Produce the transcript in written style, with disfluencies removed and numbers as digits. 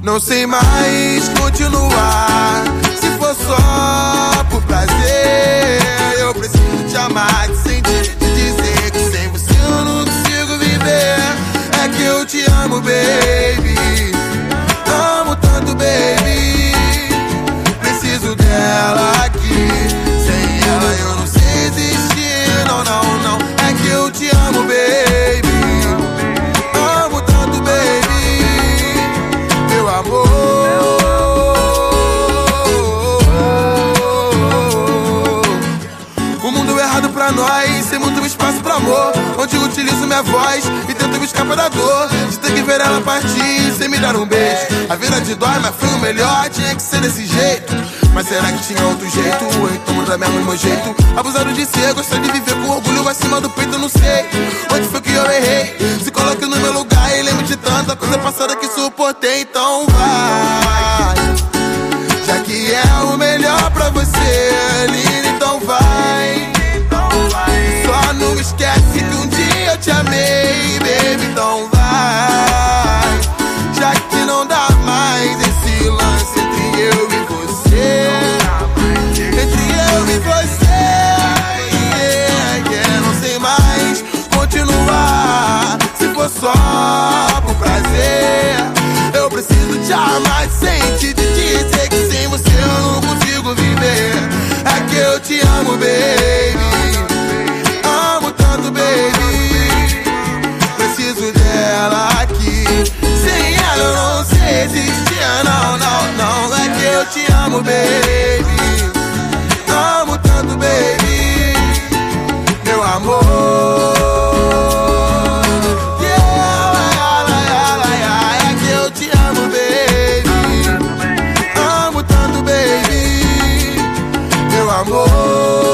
Não sei mais continuar. Se for só por prazer, eu preciso te amar, te sentir, te dizer que sem você eu não consigo viver. É que eu te amo, baby. Amo tanto, baby. Preciso dela aqui. Sem ela eu não sei existir. Não, não, não. É que eu te amo, baby. Amo tanto, baby. Meu amor. O mundo errado pra nós, sem muito espaço pra amor. Onde eu utilizo minha voz e tento me escapar da dor de ter que ver ela partir sem me dar um beijo. A vida de dói, mas foi o melhor, tinha que ser desse jeito. Mas será que tinha outro jeito? Ou então muda mesmo o meu jeito? Abusado de ser, gostar de viver com orgulho acima do peito, não sei onde foi que eu errei. Se coloque no meu lugar e lembre de tanta coisa passada que suportei. Então vai, já que é o melhor pra você, linda, então vai. Só não esquece que um dia eu te amei, baby, então vai. Já que não dá mais esse lance entre eu e você, entre eu e você, yeah. Não sei mais continuar. Se for só por prazer, eu preciso te amar, te sentir, te dizer que sem você eu não consigo viver. É que eu te amo, baby. Amo tanto, baby. Preciso dela aqui. Sem ela eu não sei existir. Não, não, não. É que eu te amo, baby. Amo tanto, baby. Meu amor. É que eu te amo, baby. Amo tanto, baby. Meu amor.